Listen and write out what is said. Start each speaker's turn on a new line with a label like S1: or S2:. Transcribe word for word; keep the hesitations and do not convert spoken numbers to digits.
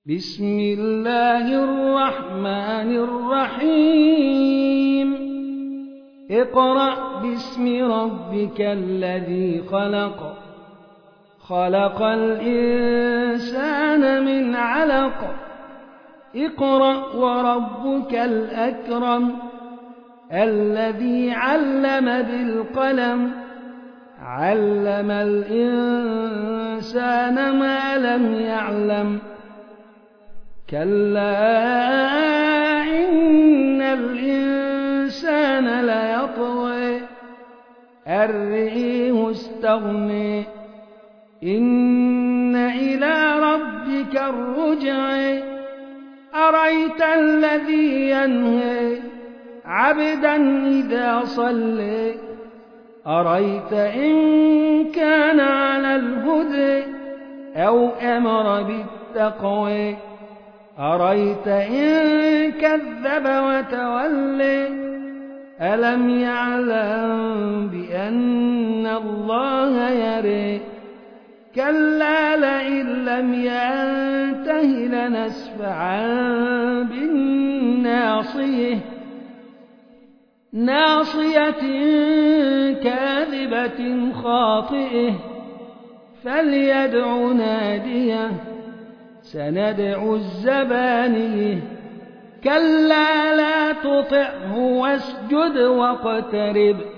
S1: بسم الله الرحمن الرحيم اقرأ باسم ربك الذي خلق خلق الإنسان من علق اقرأ وربك الأكرم الذي علم بالقلم علم الإنسان ما لم يعلم كلا إن الإنسان ليطغى أن رآه استغنى إن إلى ربك الرجع أرأيت الذي ينهى عبدا إذا صلى أرأيت إن كان على الهدى أو أمر بالتقوى أرأيت إن كذب وتولى ألم يعلم بأن الله يرى كلا لئن لم ينته لنسفعا بالناصية ناصية كاذبة خاطئة فليدع ناديه سندع الزبانية كلا لا تطعه واسجد واقترب